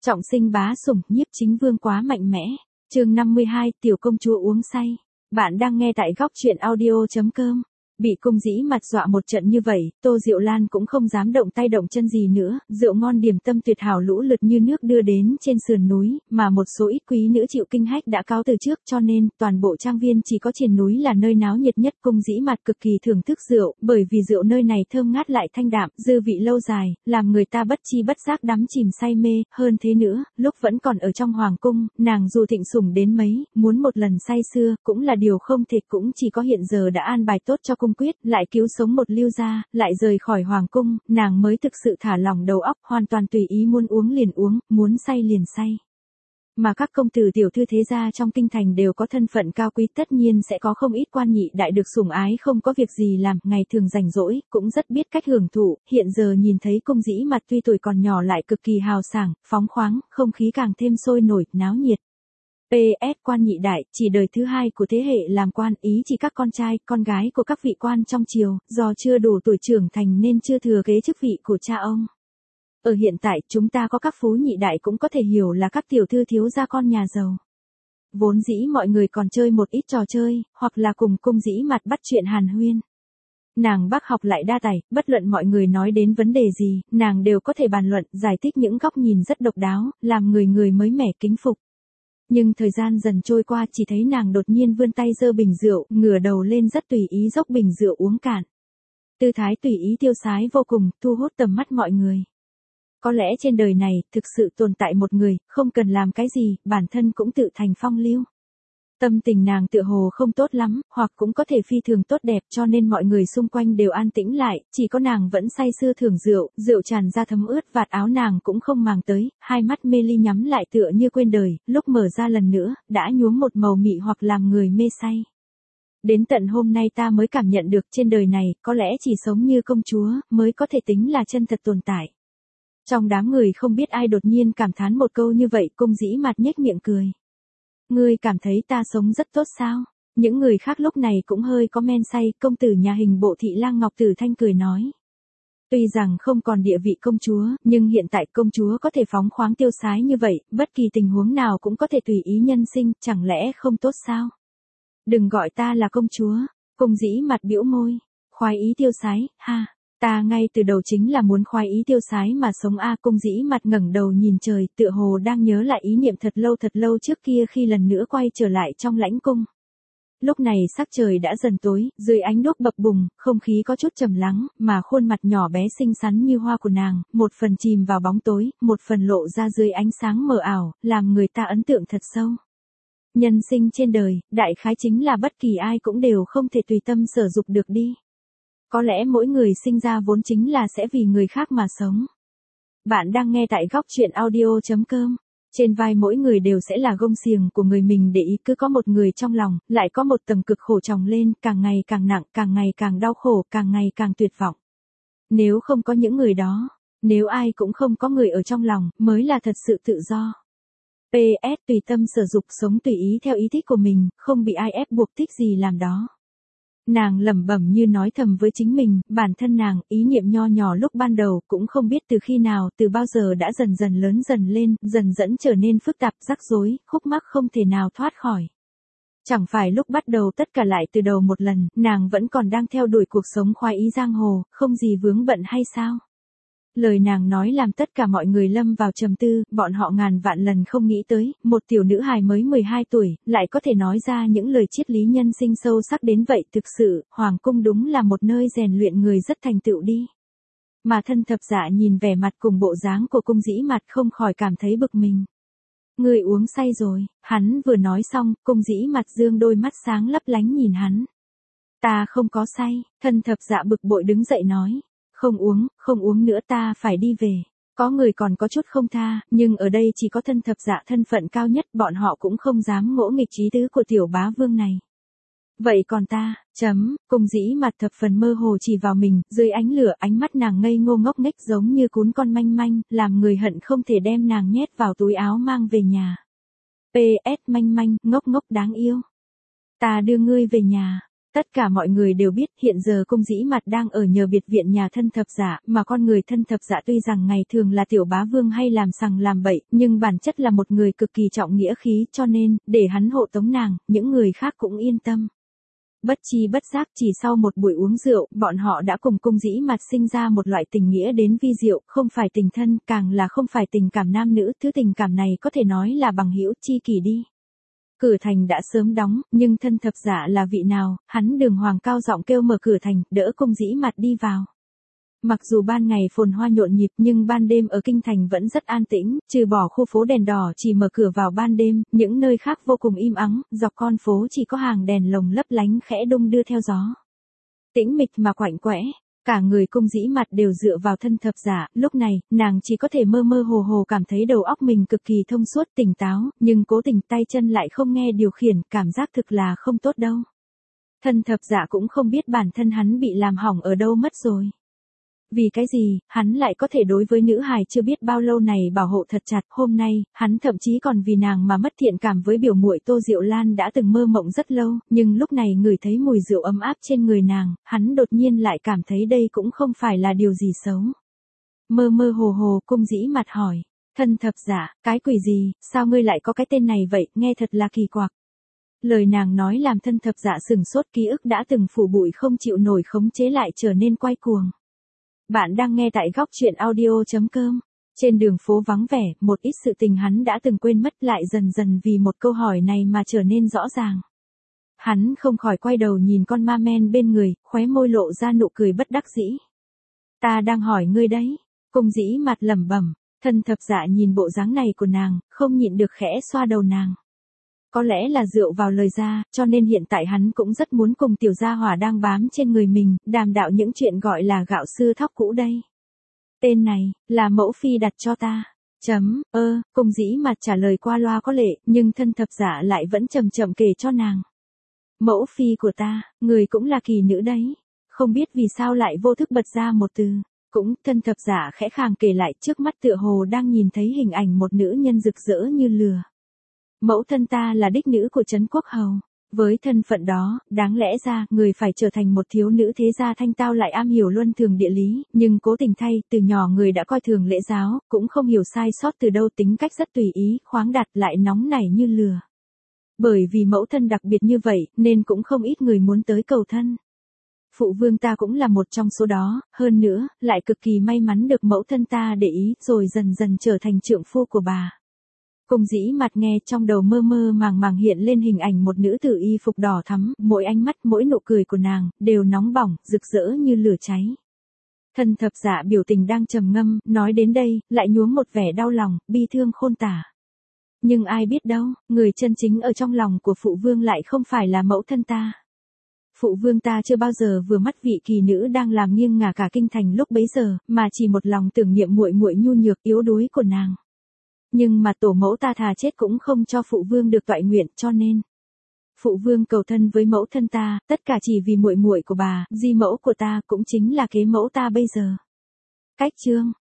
Trọng sinh bá sủng, nhiếp chính vương quá mạnh mẽ. Chương 52, tiểu công chúa uống say. Bạn đang nghe tại góc truyện audio.com. Bị cung dĩ mặt dọa một trận như vậy, Tô Diệu Lan cũng không dám động tay động chân gì nữa, rượu ngon điểm tâm tuyệt hảo lũ lượt như nước đưa đến trên sườn núi, mà một số ít quý nữ chịu kinh hách đã cáo từ trước, cho nên toàn bộ trang viên chỉ có triền núi là nơi náo nhiệt nhất. Cung dĩ mặt cực kỳ thưởng thức rượu, bởi vì rượu nơi này thơm ngát lại thanh đạm, dư vị lâu dài, làm người ta bất chi bất giác đắm chìm say mê. Hơn thế nữa, lúc vẫn còn ở trong hoàng cung, nàng dù thịnh sủng đến mấy, muốn một lần say sưa cũng là điều không thể, cũng chỉ có hiện giờ đã an bài tốt cho cung quyết, lại cứu sống một Lưu gia, lại rời khỏi hoàng cung, nàng mới thực sự thả lỏng đầu óc, hoàn toàn tùy ý, muốn uống liền uống, muốn say liền say. Mà các công tử tiểu thư thế gia trong kinh thành đều có thân phận cao quý, tất nhiên sẽ có không ít quan nhị đại được sủng ái không có việc gì làm, ngày thường rảnh rỗi, cũng rất biết cách hưởng thụ. Hiện giờ nhìn thấy cung dĩ mặt tuy tuổi còn nhỏ lại cực kỳ hào sảng, phóng khoáng, không khí càng thêm sôi nổi, náo nhiệt. PS quan nhị đại, chỉ đời thứ hai của thế hệ làm quan, ý chỉ các con trai, con gái của các vị quan trong triều, do chưa đủ tuổi trưởng thành nên chưa thừa kế chức vị của cha ông. Ở hiện tại, chúng ta có các phú nhị đại cũng có thể hiểu là các tiểu thư thiếu gia con nhà giàu. Vốn dĩ mọi người còn chơi một ít trò chơi, hoặc là cùng cung dĩ mặt bắt chuyện hàn huyên. Nàng bác học lại đa tài, bất luận mọi người nói đến vấn đề gì, nàng đều có thể bàn luận, giải thích những góc nhìn rất độc đáo, làm người người mới mẻ kính phục. Nhưng thời gian dần trôi qua, chỉ thấy nàng đột nhiên vươn tay giơ bình rượu, ngửa đầu lên rất tùy ý dốc bình rượu uống cạn. Tư thái tùy ý tiêu sái vô cùng, thu hút tầm mắt mọi người. Có lẽ trên đời này, thực sự tồn tại một người, không cần làm cái gì, bản thân cũng tự thành phong lưu. Tâm tình nàng tựa hồ không tốt lắm, hoặc cũng có thể phi thường tốt đẹp, cho nên mọi người xung quanh đều an tĩnh lại, chỉ có nàng vẫn say sưa thưởng rượu, rượu tràn ra thấm ướt vạt áo nàng cũng không màng tới, hai mắt mê ly nhắm lại tựa như quên đời, lúc mở ra lần nữa, đã nhuốm một màu mị hoặc làm người mê say. Đến tận hôm nay ta mới cảm nhận được trên đời này, có lẽ chỉ sống như công chúa, mới có thể tính là chân thật tồn tại. Trong đám người không biết ai đột nhiên cảm thán một câu như vậy, cung dĩ mặt nhếch miệng cười. Ngươi cảm thấy ta sống rất tốt sao? Những người khác lúc này cũng hơi có men say, công tử nhà hình bộ thị lang Ngọc Tử Thanh cười nói. Tuy rằng không còn địa vị công chúa, nhưng hiện tại công chúa có thể phóng khoáng tiêu sái như vậy, bất kỳ tình huống nào cũng có thể tùy ý nhân sinh, chẳng lẽ không tốt sao? Đừng gọi ta là công chúa, cung dĩ mặt bĩu môi, khoái ý tiêu sái, ha. Ta ngay từ đầu chính là muốn khoái ý tiêu sái mà sống a. Cung dĩ mặt ngẩng đầu nhìn trời, tựa hồ đang nhớ lại ý niệm thật lâu trước kia khi lần nữa quay trở lại trong lãnh cung. Lúc này sắc trời đã dần tối, dưới ánh đuốc bập bùng, không khí có chút trầm lắng, mà khuôn mặt nhỏ bé xinh xắn như hoa của nàng, một phần chìm vào bóng tối, một phần lộ ra dưới ánh sáng mờ ảo, làm người ta ấn tượng thật sâu. Nhân sinh trên đời, đại khái chính là bất kỳ ai cũng đều không thể tùy tâm sở dục được đi. Có lẽ mỗi người sinh ra vốn chính là sẽ vì người khác mà sống. Bạn đang nghe tại góc truyện audio.com. Trên vai mỗi người đều sẽ là gông xiềng của người mình để ý, cứ có một người trong lòng, lại có một tầng cực khổ chồng lên, càng ngày càng nặng, càng ngày càng đau khổ, càng ngày càng tuyệt vọng. Nếu không có những người đó, nếu ai cũng không có người ở trong lòng, mới là thật sự tự do. PS tùy tâm sở dục, sống tùy ý theo ý thích của mình, không bị ai ép buộc thích gì làm đó. Nàng lẩm bẩm như nói thầm với chính mình, bản thân nàng, ý niệm nho nhỏ lúc ban đầu, cũng không biết từ khi nào, từ bao giờ đã dần dần lớn dần lên, dần dẫn trở nên phức tạp, rắc rối, khúc mắc không thể nào thoát khỏi. Chẳng phải lúc bắt đầu tất cả lại từ đầu một lần, nàng vẫn còn đang theo đuổi cuộc sống khoái ý giang hồ, không gì vướng bận hay sao? Lời nàng nói làm tất cả mọi người lâm vào trầm tư, bọn họ ngàn vạn lần không nghĩ tới, một tiểu nữ hài mới 12 tuổi, lại có thể nói ra những lời triết lý nhân sinh sâu sắc đến vậy. Thực sự, hoàng cung đúng là một nơi rèn luyện người rất thành tựu đi. Mà thân thập dạ nhìn vẻ mặt cùng bộ dáng của cung dĩ mặt không khỏi cảm thấy bực mình. Người uống say rồi, hắn vừa nói xong, cung dĩ mặt dương đôi mắt sáng lấp lánh nhìn hắn. Ta không có say, thân thập dạ bực bội đứng dậy nói. Không uống nữa, ta phải đi về. Có người còn có chút không tha, nhưng ở đây chỉ có thân thập dạ thân phận cao nhất, bọn họ cũng không dám ngỗ nghịch ý tứ của tiểu bá vương này. Vậy còn ta, cung dĩ mặt thập phần mơ hồ chỉ vào mình, dưới ánh lửa ánh mắt nàng ngây ngô ngốc nghếch giống như cún con manh manh, làm người hận không thể đem nàng nhét vào túi áo mang về nhà. PS manh manh, ngốc ngốc đáng yêu. Ta đưa ngươi về nhà. Tất cả mọi người đều biết hiện giờ Cung Dĩ Mặt đang ở nhờ biệt viện nhà thân thập dạ, mà con người thân thập dạ tuy rằng ngày thường là tiểu bá vương hay làm sằng làm bậy, nhưng bản chất là một người cực kỳ trọng nghĩa khí, cho nên, để hắn hộ tống nàng, những người khác cũng yên tâm. Bất chi bất giác chỉ sau một buổi uống rượu, bọn họ đã cùng Cung Dĩ Mặt sinh ra một loại tình nghĩa đến vi diệu, không phải tình thân, càng là không phải tình cảm nam nữ, thứ tình cảm này có thể nói là bằng hữu chi kỷ đi. Cửa thành đã sớm đóng, nhưng thân thập dạ là vị nào, hắn đường hoàng cao giọng kêu mở cửa thành, đỡ Cung Dĩ Mặt đi vào. Mặc dù ban ngày phồn hoa nhộn nhịp nhưng ban đêm ở kinh thành vẫn rất an tĩnh, trừ bỏ khu phố đèn đỏ chỉ mở cửa vào ban đêm, những nơi khác vô cùng im ắng, dọc con phố chỉ có hàng đèn lồng lấp lánh khẽ đung đưa theo gió. Tĩnh mịch mà quạnh quẽ, cả người Cung Dĩ Mặt đều dựa vào thân thập dạ, lúc này, nàng chỉ có thể mơ mơ hồ hồ cảm thấy đầu óc mình cực kỳ thông suốt tỉnh táo, nhưng cố tình tay chân lại không nghe điều khiển, cảm giác thực là không tốt đâu. Thân thập dạ cũng không biết bản thân hắn bị làm hỏng ở đâu mất rồi. Vì cái gì, hắn lại có thể đối với nữ hài chưa biết bao lâu này bảo hộ thật chặt, hôm nay, hắn thậm chí còn vì nàng mà mất thiện cảm với biểu muội Tô Diệu Lan đã từng mơ mộng rất lâu, nhưng lúc này ngửi thấy mùi rượu ấm áp trên người nàng, hắn đột nhiên lại cảm thấy đây cũng không phải là điều gì xấu. Mơ mơ hồ hồ, Cung Dĩ Mặt hỏi, thân thập dạ, cái quỷ gì, sao ngươi lại có cái tên này vậy, nghe thật là kỳ quặc. Lời nàng nói làm thân thập dạ sừng sốt, ký ức đã từng phủ bụi không chịu nổi khống chế lại trở nên quay cuồng. Bạn đang nghe tại góc truyện audio.com. Trên đường phố vắng vẻ, một ít sự tình hắn đã từng quên mất lại dần dần vì một câu hỏi này mà trở nên rõ ràng. Hắn không khỏi quay đầu nhìn con ma men bên người, khóe môi lộ ra nụ cười bất đắc dĩ. Ta đang hỏi ngươi đấy. Cung Dĩ Mặt lẩm bẩm, thân thập dạ nhìn bộ dáng này của nàng, không nhịn được khẽ xoa đầu nàng. Có lẽ là rượu vào lời ra, cho nên hiện tại hắn cũng rất muốn cùng tiểu gia hỏa đang bám trên người mình, đàm đạo những chuyện gọi là gạo sư thóc cũ đây. Tên này, là mẫu phi đặt cho ta. Cung Dĩ Mặt trả lời qua loa có lệ, nhưng thân thập dạ lại vẫn chậm chậm kể cho nàng. Mẫu phi của ta, người cũng là kỳ nữ đấy. Không biết vì sao lại vô thức bật ra một từ. Cũng, thân thập dạ khẽ khàng kể lại, trước mắt tựa hồ đang nhìn thấy hình ảnh một nữ nhân rực rỡ như lửa. Mẫu thân ta là đích nữ của Trấn Quốc Hầu. Với thân phận đó, đáng lẽ ra, người phải trở thành một thiếu nữ thế gia thanh tao lại am hiểu luân thường địa lý, nhưng cố tình thay, từ nhỏ người đã coi thường lễ giáo, cũng không hiểu sai sót từ đâu, tính cách rất tùy ý, khoáng đạt lại nóng nảy như lửa. Bởi vì mẫu thân đặc biệt như vậy, nên cũng không ít người muốn tới cầu thân. Phụ vương ta cũng là một trong số đó, hơn nữa, lại cực kỳ may mắn được mẫu thân ta để ý, rồi dần dần trở thành trượng phu của bà. Cung Dĩ Mặt nghe trong đầu mơ mơ màng màng hiện lên hình ảnh một nữ tử y phục đỏ thắm, mỗi ánh mắt mỗi nụ cười của nàng, đều nóng bỏng, rực rỡ như lửa cháy. Thân thập dạ biểu tình đang trầm ngâm, nói đến đây, lại nhuốm một vẻ đau lòng, bi thương khôn tả. Nhưng ai biết đâu, người chân chính ở trong lòng của phụ vương lại không phải là mẫu thân ta. Phụ vương ta chưa bao giờ vừa mắt vị kỳ nữ đang làm nghiêng ngả cả kinh thành lúc bấy giờ, mà chỉ một lòng tưởng niệm muội muội nhu nhược yếu đuối của nàng. Nhưng mà tổ mẫu ta thà chết cũng không cho phụ vương được toại nguyện, cho nên phụ vương cầu thân với mẫu thân ta, tất cả chỉ vì muội muội của bà, di mẫu của ta cũng chính là kế mẫu ta bây giờ. Cách chương